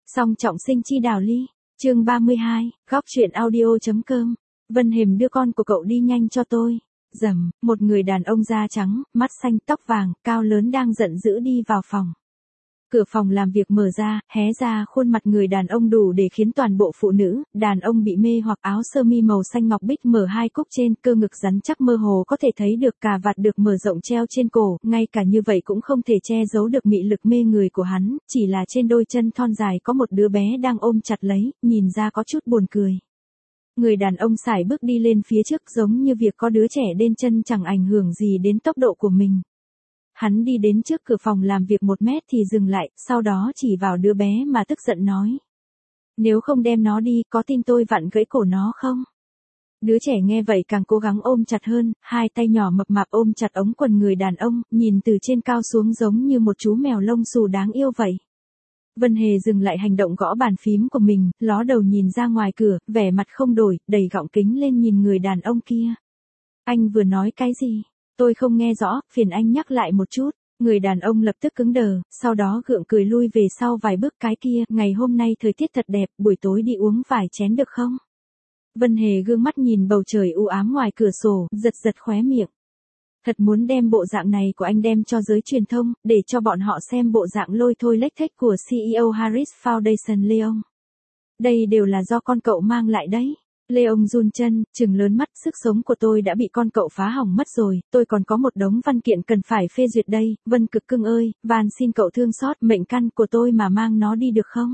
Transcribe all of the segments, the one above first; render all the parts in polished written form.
Song trọng sinh chi đào ly. Chương 32, góc truyện audio.com. Vân Hềm đưa con của cậu đi nhanh cho tôi. Rầm, một người đàn ông da trắng, mắt xanh, tóc vàng, cao lớn đang giận dữ đi vào phòng. Cửa phòng làm việc mở ra, hé ra khuôn mặt người đàn ông đủ để khiến toàn bộ phụ nữ, đàn ông bị mê hoặc. Áo sơ mi màu xanh ngọc bích mở hai cúc trên, cơ ngực rắn chắc mơ hồ có thể thấy được, cà vạt được mở rộng treo trên cổ, ngay cả như vậy cũng không thể che giấu được mị lực mê người của hắn, chỉ là trên đôi chân thon dài có một đứa bé đang ôm chặt lấy, nhìn ra có chút buồn cười. Người đàn ông sải bước đi lên phía trước giống như việc có đứa trẻ đên chân chẳng ảnh hưởng gì đến tốc độ của mình. Hắn đi đến trước cửa phòng làm việc 1 mét thì dừng lại, sau đó chỉ vào đứa bé mà tức giận nói. Nếu không đem nó đi, có tin tôi vặn gãy cổ nó không? Đứa trẻ nghe vậy càng cố gắng ôm chặt hơn, hai tay nhỏ mập mạp ôm chặt ống quần người đàn ông, nhìn từ trên cao xuống giống như một chú mèo lông xù đáng yêu vậy. Vân Hề dừng lại hành động gõ bàn phím của mình, ló đầu nhìn ra ngoài cửa, vẻ mặt không đổi, đẩy gọng kính lên nhìn người đàn ông kia. Anh vừa nói cái gì? Tôi không nghe rõ, phiền anh nhắc lại một chút. Người đàn ông lập tức cứng đờ, sau đó gượng cười lui về sau vài bước. Cái kia, ngày hôm nay thời tiết thật đẹp, buổi tối đi uống vài chén được không? Vân Hề gương mắt nhìn bầu trời u ám ngoài cửa sổ, giật giật khóe miệng. Thật muốn đem bộ dạng này của anh đem cho giới truyền thông, để cho bọn họ xem bộ dạng lôi thôi lếch thếch của CEO Harris Foundation Leon. Đây đều là do con cậu mang lại đấy. Leon run chân, trừng lớn mắt, sức sống của tôi đã bị con cậu phá hỏng mất rồi, tôi còn có một đống văn kiện cần phải phê duyệt đây, Vân Cực cưng ơi, van xin cậu thương xót mệnh căn của tôi mà mang nó đi được không?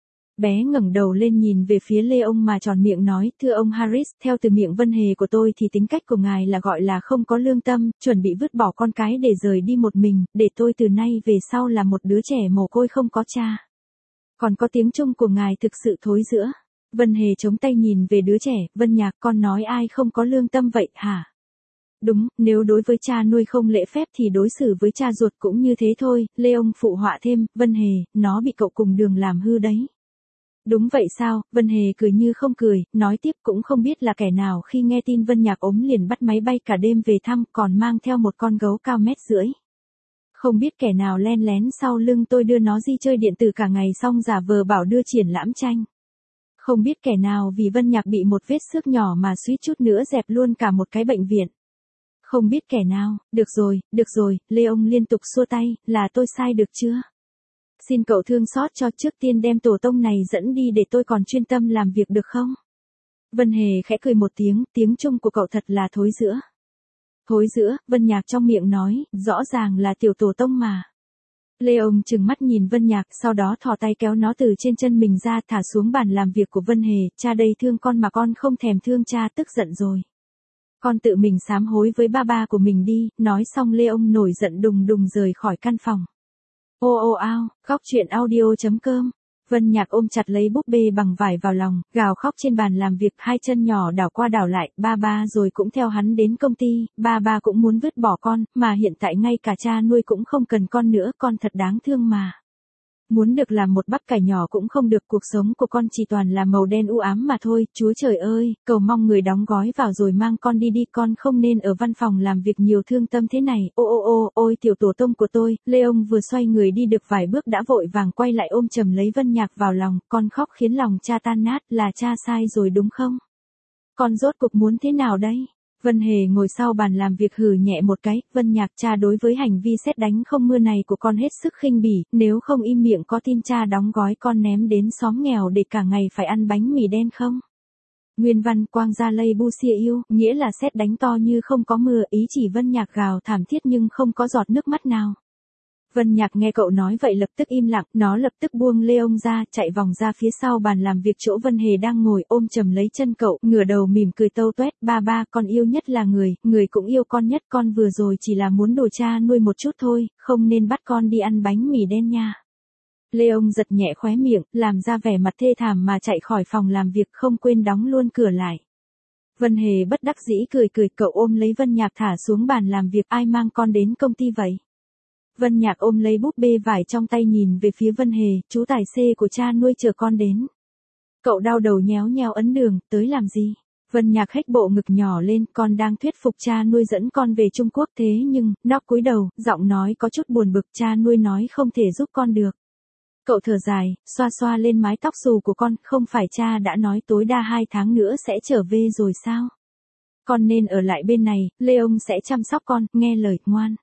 Bé ngẩng đầu lên nhìn về phía Leon mà tròn miệng nói, thưa ông Harris, theo từ miệng Vân Hề của tôi thì tính cách của ngài là gọi là không có lương tâm, chuẩn bị vứt bỏ con cái để rời đi một mình, để tôi từ nay về sau là một đứa trẻ mồ côi không có cha. Còn có tiếng Trung của ngài thực sự thối rữa. Vân Hề chống tay nhìn về đứa trẻ, Vân Nhạc, con nói ai không có lương tâm vậy hả? Đúng, nếu đối với cha nuôi không lễ phép thì đối xử với cha ruột cũng như thế thôi, Leon phụ họa thêm, Vân Hề, nó bị cậu cùng đường làm hư đấy. Đúng vậy sao? Vân Hề cười như không cười, nói tiếp, cũng không biết là kẻ nào khi nghe tin Vân Nhạc ốm liền bắt máy bay cả đêm về thăm, còn mang theo một con gấu cao 1,5 mét. Không biết kẻ nào len lén sau lưng tôi đưa nó đi chơi điện tử cả ngày xong giả vờ bảo đưa triển lãm tranh. Không biết kẻ nào vì Vân Nhạc bị một vết xước nhỏ mà suýt chút nữa dẹp luôn cả một cái bệnh viện. Không biết kẻ nào, được rồi, Leon liên tục xua tay, là tôi sai được chưa? Xin cậu thương xót cho, trước tiên đem tổ tông này dẫn đi để tôi còn chuyên tâm làm việc được không? Vân Hề khẽ cười một tiếng, tiếng Trung của cậu thật là thối rữa. Thối rữa, Vân Nhạc trong miệng nói, rõ ràng là tiểu tổ tông mà. Leon trừng mắt nhìn Vân Nhạc, sau đó thò tay kéo nó từ trên chân mình ra thả xuống bàn làm việc của Vân Hề, cha đây thương con mà con không thèm thương cha, tức giận rồi. Con tự mình sám hối với ba của mình đi, nói xong Leon nổi giận đùng đùng rời khỏi căn phòng. Ô ao, góc truyện audio.com. Vân Nhạc ôm chặt lấy búp bê bằng vải vào lòng, gào khóc trên bàn làm việc, hai chân nhỏ đảo qua đảo lại, ba rồi cũng theo hắn đến công ty, ba cũng muốn vứt bỏ con, mà hiện tại ngay cả cha nuôi cũng không cần con nữa, con thật đáng thương mà. Muốn được làm một bắp cải nhỏ cũng không được, cuộc sống của con chỉ toàn là màu đen u ám mà thôi, Chúa trời ơi, cầu mong người đóng gói vào rồi mang con đi đi, con không nên ở văn phòng làm việc nhiều thương tâm thế này, ôi tiểu tổ tông của tôi. Leon vừa xoay người đi được vài bước đã vội vàng quay lại ôm chầm lấy Vân Nhạc vào lòng, con khóc khiến lòng cha tan nát, là cha sai rồi đúng không? Con rốt cuộc muốn thế nào đây? Vân Hề ngồi sau bàn làm việc hừ nhẹ một cái, Vân Nhạc, cha đối với hành vi sét đánh không mưa này của con hết sức khinh bỉ, nếu không im miệng có tin cha đóng gói con ném đến xóm nghèo để cả ngày phải ăn bánh mì đen không? Nguyên văn quang gia lây bu xia yêu, nghĩa là sét đánh to như không có mưa, ý chỉ Vân Nhạc gào thảm thiết nhưng không có giọt nước mắt nào. Vân Nhạc nghe cậu nói vậy lập tức im lặng, nó lập tức buông Leon ra, chạy vòng ra phía sau bàn làm việc chỗ Vân Hề đang ngồi, ôm chầm lấy chân cậu, ngửa đầu mỉm cười tâu toét, ba, con yêu nhất là người cũng yêu con nhất, con vừa rồi chỉ là muốn đùa cha nuôi một chút thôi, không nên bắt con đi ăn bánh mì đen nha. Leon giật nhẹ khóe miệng, làm ra vẻ mặt thê thảm mà chạy khỏi phòng làm việc, không quên đóng luôn cửa lại. Vân Hề bất đắc dĩ cười, cậu ôm lấy Vân Nhạc thả xuống bàn làm việc, ai mang con đến công ty vậy? Vân Nhạc ôm lấy búp bê vải trong tay nhìn về phía Vân Hề, chú tài xế của cha nuôi chờ con đến. Cậu đau đầu nhéo nhéo ấn đường, tới làm gì? Vân Nhạc hếch bộ ngực nhỏ lên, con đang thuyết phục cha nuôi dẫn con về Trung Quốc thế nhưng, nó cúi đầu, giọng nói có chút buồn bực, cha nuôi nói không thể giúp con được. Cậu thở dài, xoa xoa lên mái tóc xù của con, không phải cha đã nói tối đa 2 tháng nữa sẽ trở về rồi sao? Con nên ở lại bên này, Lê ông sẽ chăm sóc con, nghe lời, ngoan.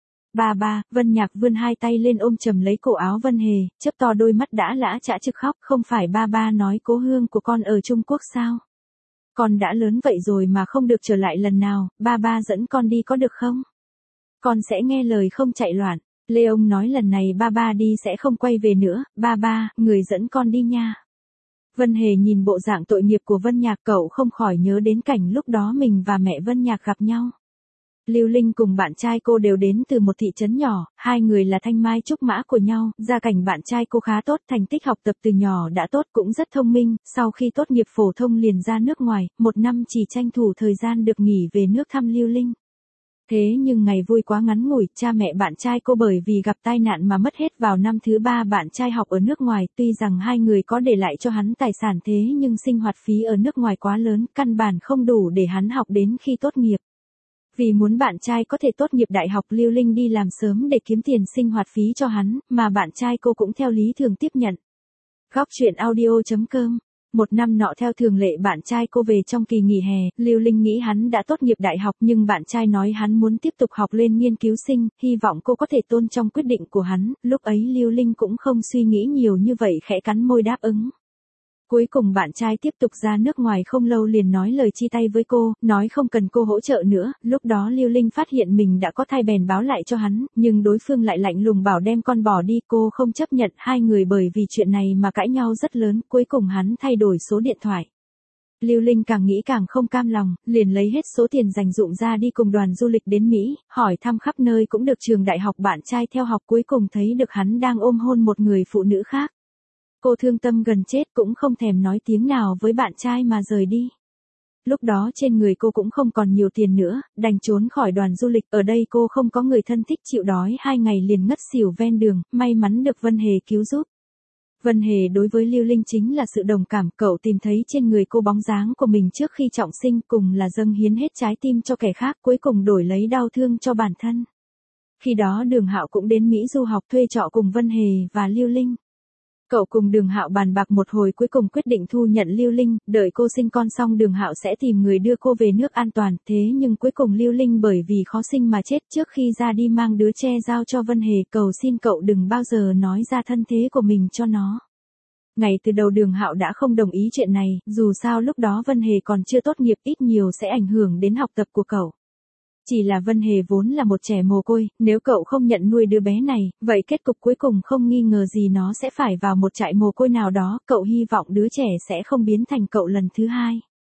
Ba, Vân Nhạc vươn hai tay lên ôm chầm lấy cổ áo Vân Hề, chớp to đôi mắt đã lã chã trực khóc, không phải ba nói cố hương của con ở Trung Quốc sao? Con đã lớn vậy rồi mà không được trở lại lần nào, ba dẫn con đi có được không? Con sẽ nghe lời không chạy loạn. Lê ông nói lần này ba đi sẽ không quay về nữa, ba, người dẫn con đi nha. Vân Hề nhìn bộ dạng tội nghiệp của Vân Nhạc, cậu không khỏi nhớ đến cảnh lúc đó mình và mẹ Vân Nhạc gặp nhau. Lưu Linh cùng bạn trai cô đều đến từ một thị trấn nhỏ, hai người là thanh mai trúc mã của nhau, gia cảnh bạn trai cô khá tốt, thành tích học tập từ nhỏ đã tốt, cũng rất thông minh, sau khi tốt nghiệp phổ thông liền ra nước ngoài, 1 năm chỉ tranh thủ thời gian được nghỉ về nước thăm Lưu Linh. Thế nhưng ngày vui quá ngắn ngủi, cha mẹ bạn trai cô bởi vì gặp tai nạn mà mất hết vào năm thứ 3 bạn trai học ở nước ngoài, tuy rằng hai người có để lại cho hắn tài sản thế nhưng sinh hoạt phí ở nước ngoài quá lớn, căn bản không đủ để hắn học đến khi tốt nghiệp. Vì muốn bạn trai có thể tốt nghiệp đại học, Lưu Linh đi làm sớm để kiếm tiền sinh hoạt phí cho hắn, mà bạn trai cô cũng theo lý thường tiếp nhận. Góc truyện audio.com. Một năm nọ theo thường lệ bạn trai cô về trong kỳ nghỉ hè, Lưu Linh nghĩ hắn đã tốt nghiệp đại học nhưng bạn trai nói hắn muốn tiếp tục học lên nghiên cứu sinh, hy vọng cô có thể tôn trọng quyết định của hắn, lúc ấy Lưu Linh cũng không suy nghĩ nhiều như vậy, khẽ cắn môi đáp ứng. Cuối cùng bạn trai tiếp tục ra nước ngoài không lâu liền nói lời chia tay với cô, nói không cần cô hỗ trợ nữa, lúc đó Lưu Linh phát hiện mình đã có thai bèn báo lại cho hắn, nhưng đối phương lại lạnh lùng bảo đem con bỏ đi, cô không chấp nhận, hai người bởi vì chuyện này mà cãi nhau rất lớn, cuối cùng hắn thay đổi số điện thoại. Lưu Linh càng nghĩ càng không cam lòng, liền lấy hết số tiền dành dụm ra đi cùng đoàn du lịch đến Mỹ, hỏi thăm khắp nơi cũng được trường đại học bạn trai theo học, cuối cùng thấy được hắn đang ôm hôn một người phụ nữ khác. Cô thương tâm gần chết cũng không thèm nói tiếng nào với bạn trai mà rời đi. Lúc đó trên người cô cũng không còn nhiều tiền nữa, đành trốn khỏi đoàn du lịch, ở đây cô không có người thân thích, chịu đói 2 ngày liền ngất xỉu ven đường, may mắn được Vân Hề cứu giúp. Vân Hề đối với Lưu Linh chính là sự đồng cảm, cậu tìm thấy trên người cô bóng dáng của mình trước khi trọng sinh, cùng là dâng hiến hết trái tim cho kẻ khác, cuối cùng đổi lấy đau thương cho bản thân. Khi đó Đường Hạo cũng đến Mỹ du học, thuê trọ cùng Vân Hề và Lưu Linh. Cậu cùng Đường Hạo bàn bạc một hồi, cuối cùng quyết định thu nhận Lưu Linh, đợi cô sinh con xong Đường Hạo sẽ tìm người đưa cô về nước an toàn, thế nhưng cuối cùng Lưu Linh bởi vì khó sinh mà chết, trước khi ra đi mang đứa trẻ giao cho Vân Hề, cầu xin cậu đừng bao giờ nói ra thân thế của mình cho nó. Ngay từ đầu Đường Hạo đã không đồng ý chuyện này, dù sao lúc đó Vân Hề còn chưa tốt nghiệp, ít nhiều sẽ ảnh hưởng đến học tập của cậu. Chỉ là Vân Hề vốn là một trẻ mồ côi, nếu cậu không nhận nuôi đứa bé này, vậy kết cục cuối cùng không nghi ngờ gì nó sẽ phải vào một trại mồ côi nào đó, cậu hy vọng đứa trẻ sẽ không biến thành cậu lần thứ hai.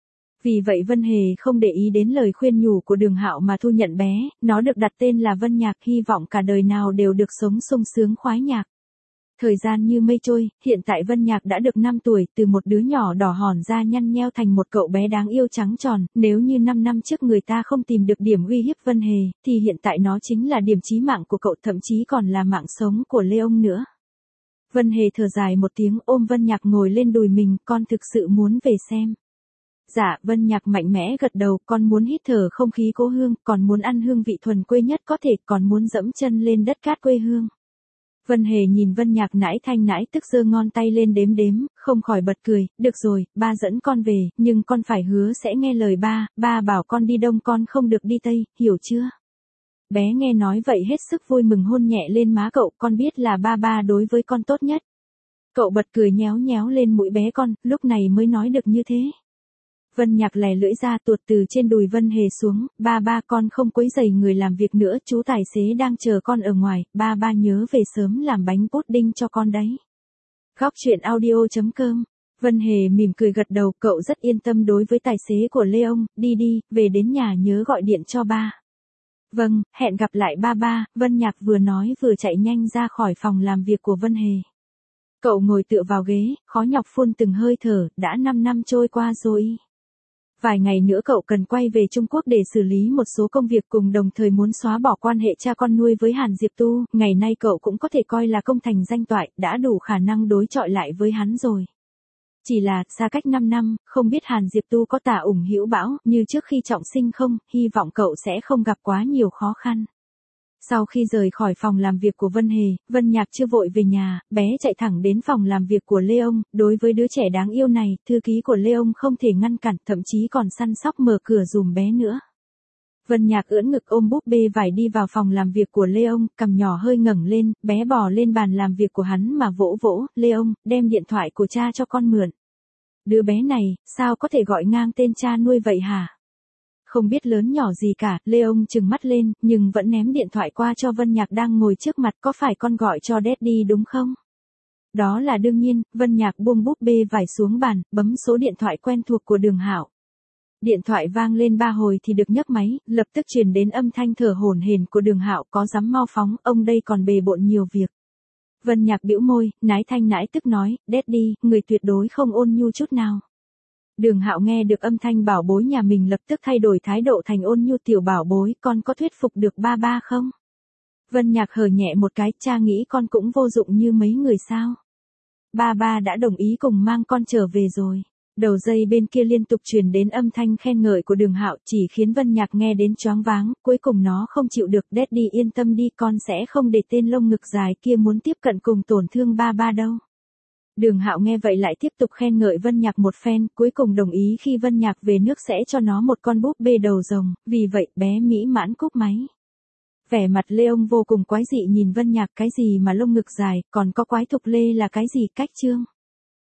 Vì vậy Vân Hề không để ý đến lời khuyên nhủ của Đường Hạo mà thu nhận bé, nó được đặt tên là Vân Nhạc, hy vọng cả đời nào đều được sống sung sướng khoái nhạc. Thời gian như mây trôi, hiện tại Vân Nhạc đã được 5 tuổi, từ một đứa nhỏ đỏ hòn da nhăn nheo thành một cậu bé đáng yêu trắng tròn, nếu như 5 năm trước người ta không tìm được điểm uy hiếp Vân Hề, thì hiện tại nó chính là điểm chí mạng của cậu, thậm chí còn là mạng sống của Lê ông nữa. Vân Hề thở dài một tiếng, ôm Vân Nhạc ngồi lên đùi mình, con thực sự muốn về xem. Dạ, Vân Nhạc mạnh mẽ gật đầu, con muốn hít thở không khí cố hương, còn muốn ăn hương vị thuần quê nhất có thể, còn muốn dẫm chân lên đất cát quê hương. Vân Hề nhìn Vân Nhạc nãi thanh nãi tức giơ ngón tay lên đếm, không khỏi bật cười, được rồi, ba dẫn con về, nhưng con phải hứa sẽ nghe lời ba bảo con đi đông con không được đi tây, hiểu chưa? Bé nghe nói vậy hết sức vui mừng, hôn nhẹ lên má cậu, con biết là ba đối với con tốt nhất. Cậu bật cười nhéo nhéo lên mũi bé con, lúc này mới nói được như thế. Vân Nhạc lè lưỡi ra tuột từ trên đùi Vân Hề xuống, ba con không quấy rầy người làm việc nữa, chú tài xế đang chờ con ở ngoài, ba nhớ về sớm làm bánh pudding cho con đấy. Góc truyện audio.com. Vân Hề mỉm cười gật đầu, cậu rất yên tâm đối với tài xế của Lê ông, đi, về đến nhà nhớ gọi điện cho ba. Vâng, hẹn gặp lại ba, Vân Nhạc vừa nói vừa chạy nhanh ra khỏi phòng làm việc của Vân Hề. Cậu ngồi tựa vào ghế, khó nhọc phun từng hơi thở, đã 5 năm trôi qua rồi. Vài ngày nữa cậu cần quay về Trung Quốc để xử lý một số công việc, cùng đồng thời muốn xóa bỏ quan hệ cha con nuôi với Hàn Diệp Tu, ngày nay cậu cũng có thể coi là công thành danh toại, đã đủ khả năng đối chọi lại với hắn rồi. Chỉ là, xa cách 5 năm, không biết Hàn Diệp Tu có tà ủng hữu bão, như trước khi trọng sinh không, hy vọng cậu sẽ không gặp quá nhiều khó khăn. Sau khi rời khỏi phòng làm việc của Vân Hề, Vân Nhạc chưa vội về nhà, bé chạy thẳng đến phòng làm việc của Leon, đối với đứa trẻ đáng yêu này, thư ký của Leon không thể ngăn cản, thậm chí còn săn sóc mở cửa dùm bé nữa. Vân Nhạc ưỡn ngực ôm búp bê vải đi vào phòng làm việc của Leon, cằm nhỏ hơi ngẩng lên, bé bò lên bàn làm việc của hắn mà vỗ vỗ, Leon, đem điện thoại của cha cho con mượn. Đứa bé này, sao có thể gọi ngang tên cha nuôi vậy hả? Không biết lớn nhỏ gì cả, Leon trừng mắt lên, nhưng vẫn ném điện thoại qua cho Vân Nhạc đang ngồi trước mặt, có phải con gọi cho Daddy đúng không? Đó là đương nhiên, Vân Nhạc buông búp bê vải xuống bàn, bấm số điện thoại quen thuộc của Đường Hạo. Điện thoại vang lên 3 hồi thì được nhấc máy, lập tức truyền đến âm thanh thở hổn hển của Đường Hạo, có dám mau phóng, ông đây còn bề bộn nhiều việc. Vân Nhạc bĩu môi, nái thanh nãi tức nói, Daddy, người tuyệt đối không ôn nhu chút nào. Đường Hạo nghe được âm thanh bảo bối nhà mình lập tức thay đổi thái độ thành ôn nhu, tiểu bảo bối, con có thuyết phục được ba ba không? Vân Nhạc hờ nhẹ một cái, cha nghĩ con cũng vô dụng như mấy người sao? Ba ba đã đồng ý cùng mang con trở về rồi. Đầu dây bên kia liên tục truyền đến âm thanh khen ngợi của Đường Hạo, chỉ khiến Vân Nhạc nghe đến choáng váng, cuối cùng nó không chịu được, Daddy yên tâm đi, con sẽ không để tên lông ngực dài kia muốn tiếp cận cùng tổn thương ba ba đâu. Đường Hạo nghe vậy lại tiếp tục khen ngợi Vân Nhạc một phen, cuối cùng đồng ý khi Vân Nhạc về nước sẽ cho nó một con búp bê đầu rồng, vì vậy bé mỹ mãn cúp máy. Vẻ mặt Leon vô cùng quái dị nhìn Vân Nhạc, cái gì mà lông ngực dài, còn có quái thục lê là cái gì, cách chương.